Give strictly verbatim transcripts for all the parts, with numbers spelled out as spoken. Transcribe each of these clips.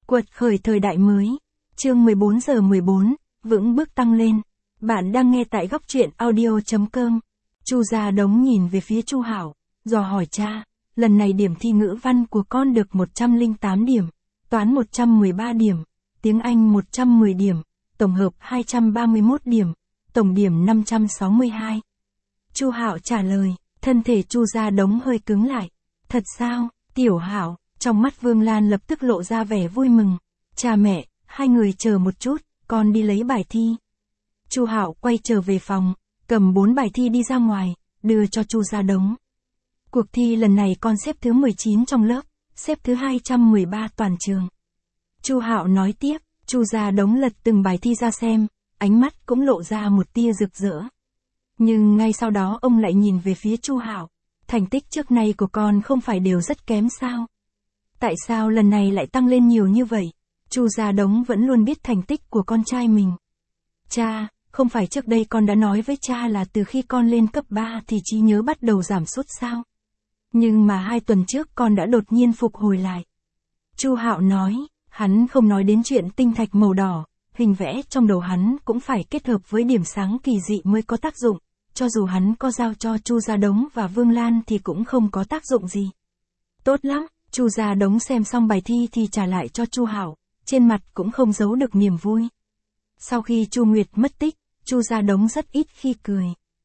Quật khởi thời đại mới. Chương mười bốn giờ mười bốn, vững bước tăng lên. Bạn đang nghe tại góc truyện audio chấm com. Chu Gia Đống nhìn về phía Chu Hạo, dò hỏi cha, lần này điểm thi ngữ văn của con được một trăm lẻ tám điểm, toán một trăm mười ba điểm, tiếng Anh một trăm mười điểm, tổng hợp hai trăm ba mươi mốt điểm, tổng điểm năm trăm sáu mươi hai. Chu Hạo trả lời, thân thể Chu Gia Đống hơi cứng lại. Thật sao, Tiểu Hạo? Trong mắt Vương Lan lập tức lộ ra vẻ vui mừng. Cha mẹ, hai người chờ một chút, con đi lấy bài thi. Chu Hạo quay trở về phòng, cầm bốn bài thi đi ra ngoài, đưa cho Chu Gia Đống. Cuộc thi lần này con xếp thứ mười chín trong lớp, xếp thứ hai trăm mười ba toàn trường. Chu Hạo nói tiếp, Chu Gia Đống lật từng bài thi ra xem, ánh mắt cũng lộ ra một tia rực rỡ. Nhưng ngay sau đó ông lại nhìn về phía Chu Hạo, thành tích trước nay của con không phải đều rất kém sao? Tại sao lần này lại tăng lên nhiều như vậy? Chu Gia Đống vẫn luôn biết thành tích của con trai mình. Cha, không phải trước đây con đã nói với cha là từ khi con lên cấp ba thì trí nhớ bắt đầu giảm sút sao? Nhưng mà hai tuần trước con đã đột nhiên phục hồi lại. Chu Hạo nói, hắn không nói đến chuyện tinh thạch màu đỏ, hình vẽ trong đầu hắn cũng phải kết hợp với điểm sáng kỳ dị mới có tác dụng, cho dù hắn có giao cho Chu Gia Đống và Vương Lan thì cũng không có tác dụng gì. Tốt lắm. Chu Gia Đống xem xong bài thi thì trả lại cho Chu Hạo, trên mặt cũng không giấu được niềm vui. Sau khi Chu Nguyệt mất tích, Chu Gia Đống rất ít khi cười.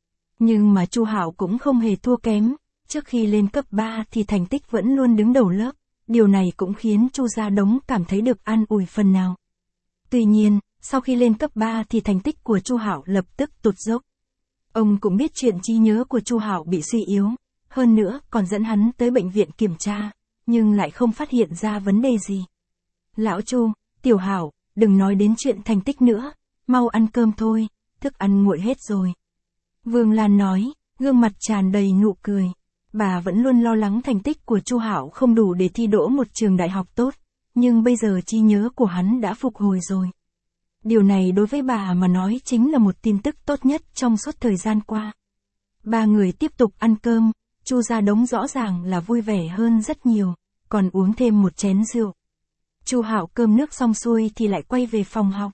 Nhưng mà Chu Hạo cũng không hề thua kém, trước khi lên cấp ba thì thành tích vẫn luôn đứng đầu lớp, điều này cũng khiến Chu Gia Đống cảm thấy được an ủi phần nào. Tuy nhiên, sau khi lên cấp ba thì thành tích của Chu Hạo lập tức tụt dốc. Ông cũng biết chuyện trí nhớ của Chu Hạo bị suy yếu, hơn nữa còn dẫn hắn tới bệnh viện kiểm tra, nhưng lại không phát hiện ra vấn đề gì. Lão Chu, Tiểu Hạo, đừng nói đến chuyện thành tích nữa, mau ăn cơm thôi, thức ăn nguội hết rồi. Vương Lan nói, gương mặt tràn đầy nụ cười. Bà vẫn luôn lo lắng thành tích của Chu Hạo không đủ để thi đỗ một trường đại học tốt, nhưng bây giờ trí nhớ của hắn đã phục hồi rồi. Điều này đối với bà mà nói chính là một tin tức tốt nhất trong suốt thời gian qua. Ba người tiếp tục ăn cơm. Chu Gia Đống rõ ràng là vui vẻ hơn rất nhiều, còn uống thêm một chén rượu. Chu Hạo cơm nước xong xuôi thì lại quay về phòng học.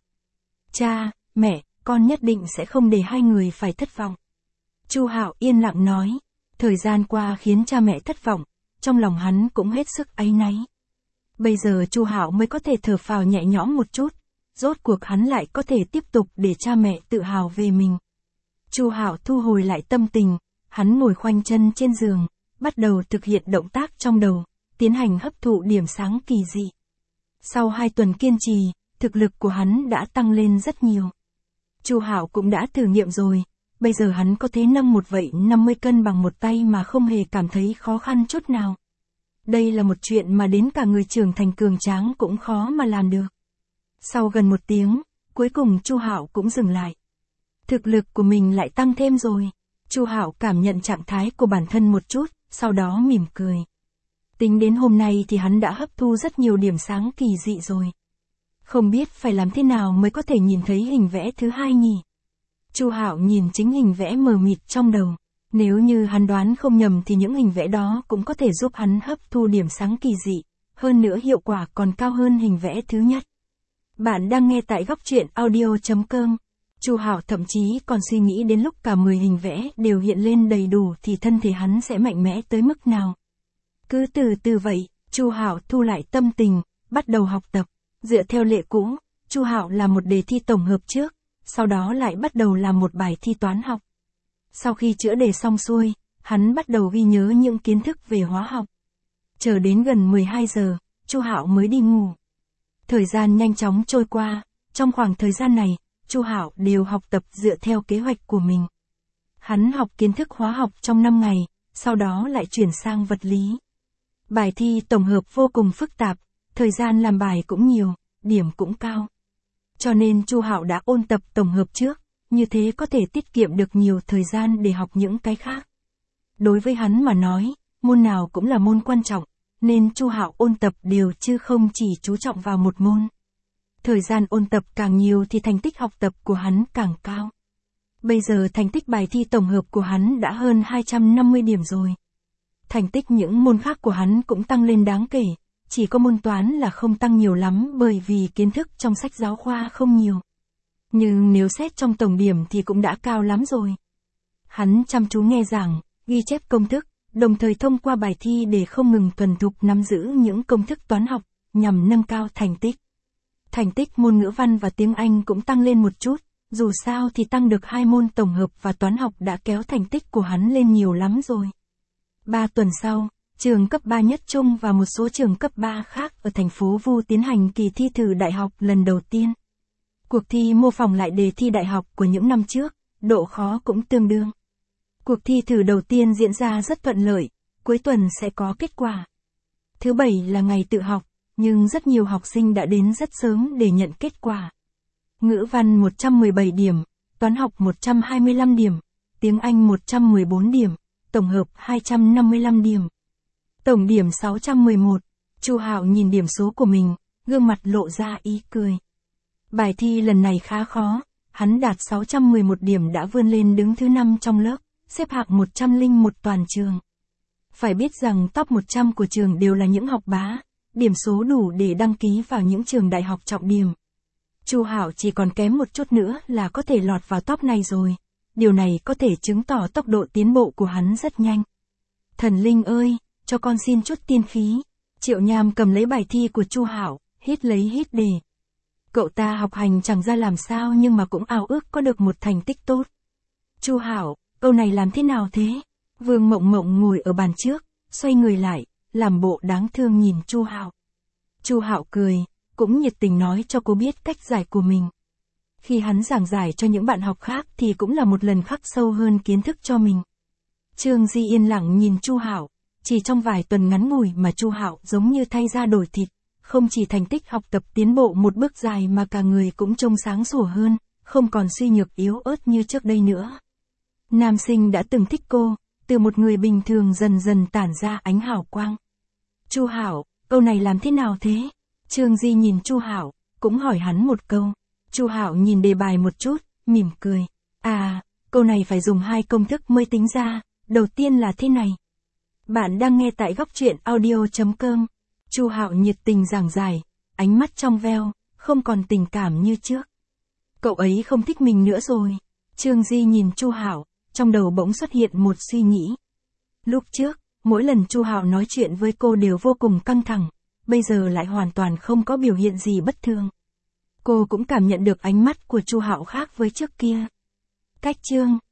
Cha, mẹ, con nhất định sẽ không để hai người phải thất vọng. Chu Hạo yên lặng nói, thời gian qua khiến cha mẹ thất vọng, trong lòng hắn cũng hết sức áy náy. Bây giờ Chu Hạo mới có thể thở phào nhẹ nhõm một chút, rốt cuộc hắn lại có thể tiếp tục để cha mẹ tự hào về mình. Chu Hạo thu hồi lại tâm tình. Hắn ngồi khoanh chân trên giường, bắt đầu thực hiện động tác trong đầu, tiến hành hấp thụ điểm sáng kỳ dị. Sau hai tuần kiên trì, thực lực của hắn đã tăng lên rất nhiều. Chu Hạo cũng đã thử nghiệm rồi, bây giờ hắn có thể nâng một vẩy năm mươi cân bằng một tay mà không hề cảm thấy khó khăn chút nào. Đây là một chuyện mà đến cả người trưởng thành cường tráng cũng khó mà làm được. Sau gần một tiếng, cuối cùng Chu Hạo cũng dừng lại. Thực lực của mình lại tăng thêm rồi. Chu Hạo cảm nhận trạng thái của bản thân một chút, sau đó mỉm cười. Tính đến hôm nay thì hắn đã hấp thu rất nhiều điểm sáng kỳ dị rồi. Không biết phải làm thế nào mới có thể nhìn thấy hình vẽ thứ hai nhỉ? Chu Hạo nhìn chính hình vẽ mờ mịt trong đầu. Nếu như hắn đoán không nhầm thì những hình vẽ đó cũng có thể giúp hắn hấp thu điểm sáng kỳ dị, hơn nữa hiệu quả còn cao hơn hình vẽ thứ nhất. Bạn đang nghe tại góc truyện audio chấm com. Chu Hạo thậm chí còn suy nghĩ đến lúc cả mười hình vẽ đều hiện lên đầy đủ thì thân thể hắn sẽ mạnh mẽ tới mức nào. Cứ từ từ vậy, Chu Hạo thu lại tâm tình, bắt đầu học tập. Dựa theo lệ cũ, Chu Hạo làm một đề thi tổng hợp trước, sau đó lại bắt đầu làm một bài thi toán học. Sau khi chữa đề xong xuôi, hắn bắt đầu ghi nhớ những kiến thức về hóa học. Chờ đến gần mười hai giờ, Chu Hạo mới đi ngủ. Thời gian nhanh chóng trôi qua, trong khoảng thời gian này, Chu Hạo đều học tập dựa theo kế hoạch của mình. Hắn học kiến thức hóa học trong năm ngày, sau đó lại chuyển sang vật lý. Bài thi tổng hợp vô cùng phức tạp, thời gian làm bài cũng nhiều, điểm cũng cao. Cho nên Chu Hạo đã ôn tập tổng hợp trước, như thế có thể tiết kiệm được nhiều thời gian để học những cái khác. Đối với hắn mà nói, môn nào cũng là môn quan trọng, nên Chu Hạo ôn tập đều chứ không chỉ chú trọng vào một môn. Thời gian ôn tập càng nhiều thì thành tích học tập của hắn càng cao. Bây giờ thành tích bài thi tổng hợp của hắn đã hơn hai trăm năm mươi điểm rồi. Thành tích những môn khác của hắn cũng tăng lên đáng kể, chỉ có môn toán là không tăng nhiều lắm bởi vì kiến thức trong sách giáo khoa không nhiều. Nhưng nếu xét trong tổng điểm thì cũng đã cao lắm rồi. Hắn chăm chú nghe giảng, ghi chép công thức, đồng thời thông qua bài thi để không ngừng thuần thục nắm giữ những công thức toán học, nhằm nâng cao thành tích. Thành tích môn ngữ văn và tiếng Anh cũng tăng lên một chút, dù sao thì tăng được hai môn tổng hợp và toán học đã kéo thành tích của hắn lên nhiều lắm rồi. Ba tuần sau, trường cấp ba Nhất Trung và một số trường cấp ba khác ở thành phố Vu tiến hành kỳ thi thử đại học lần đầu tiên. Cuộc thi mô phỏng lại đề thi đại học của những năm trước, độ khó cũng tương đương. Cuộc thi thử đầu tiên diễn ra rất thuận lợi, cuối tuần sẽ có kết quả. Thứ bảy là ngày tự học, nhưng rất nhiều học sinh đã đến rất sớm để nhận kết quả. Ngữ văn một trăm mười bảy điểm, toán học một trăm hai mươi lăm điểm, tiếng Anh một trăm mười bốn điểm, tổng hợp hai trăm năm mươi lăm điểm. Tổng điểm sáu trăm mười một, Chu Hạo nhìn điểm số của mình, gương mặt lộ ra ý cười. Bài thi lần này khá khó, hắn đạt sáu trăm mười một điểm đã vươn lên đứng thứ năm trong lớp, xếp hạng một trăm lẻ một toàn trường. Phải biết rằng top một trăm của trường đều là những học bá, điểm số đủ để đăng ký vào những trường đại học trọng điểm. Chu Hạo chỉ còn kém một chút nữa là có thể lọt vào top này rồi. Điều này có thể chứng tỏ tốc độ tiến bộ của hắn rất nhanh. Thần linh ơi, cho con xin chút tiên khí. Triệu Nham cầm lấy bài thi của Chu Hạo, hít lấy hít để. Cậu ta học hành chẳng ra làm sao nhưng mà cũng ao ước có được một thành tích tốt. Chu Hạo, câu này làm thế nào thế? Vương Mộng Mộng ngồi ở bàn trước, xoay người lại, làm bộ đáng thương nhìn Chu Hạo. Chu Hạo cười, cũng nhiệt tình nói cho cô biết cách giải của mình. Khi hắn giảng giải cho những bạn học khác thì cũng là một lần khắc sâu hơn kiến thức cho mình. Trương Di yên lặng nhìn Chu Hạo, chỉ trong vài tuần ngắn ngủi mà Chu Hạo giống như thay da đổi thịt, không chỉ thành tích học tập tiến bộ một bước dài mà cả người cũng trông sáng sủa hơn, không còn suy nhược yếu ớt như trước đây nữa. Nam sinh đã từng thích cô, từ một người bình thường dần dần tản ra ánh hào quang. Chu Hạo, câu này làm thế nào thế? Trương Di nhìn Chu Hạo, cũng hỏi hắn một câu. Chu Hạo nhìn đề bài một chút, mỉm cười. À, câu này phải dùng hai công thức mới tính ra, đầu tiên là thế này. Bạn đang nghe tại góc truyện audio chấm com. Chu Hạo nhiệt tình giảng giải, ánh mắt trong veo, không còn tình cảm như trước. Cậu ấy không thích mình nữa rồi. Trương Di nhìn Chu Hạo, trong đầu bỗng xuất hiện một suy nghĩ. Lúc trước, mỗi lần Chu Hạo nói chuyện với cô đều vô cùng căng thẳng, bây giờ lại hoàn toàn không có biểu hiện gì bất thường. Cô cũng cảm nhận được ánh mắt của Chu Hạo khác với trước kia. Cách chương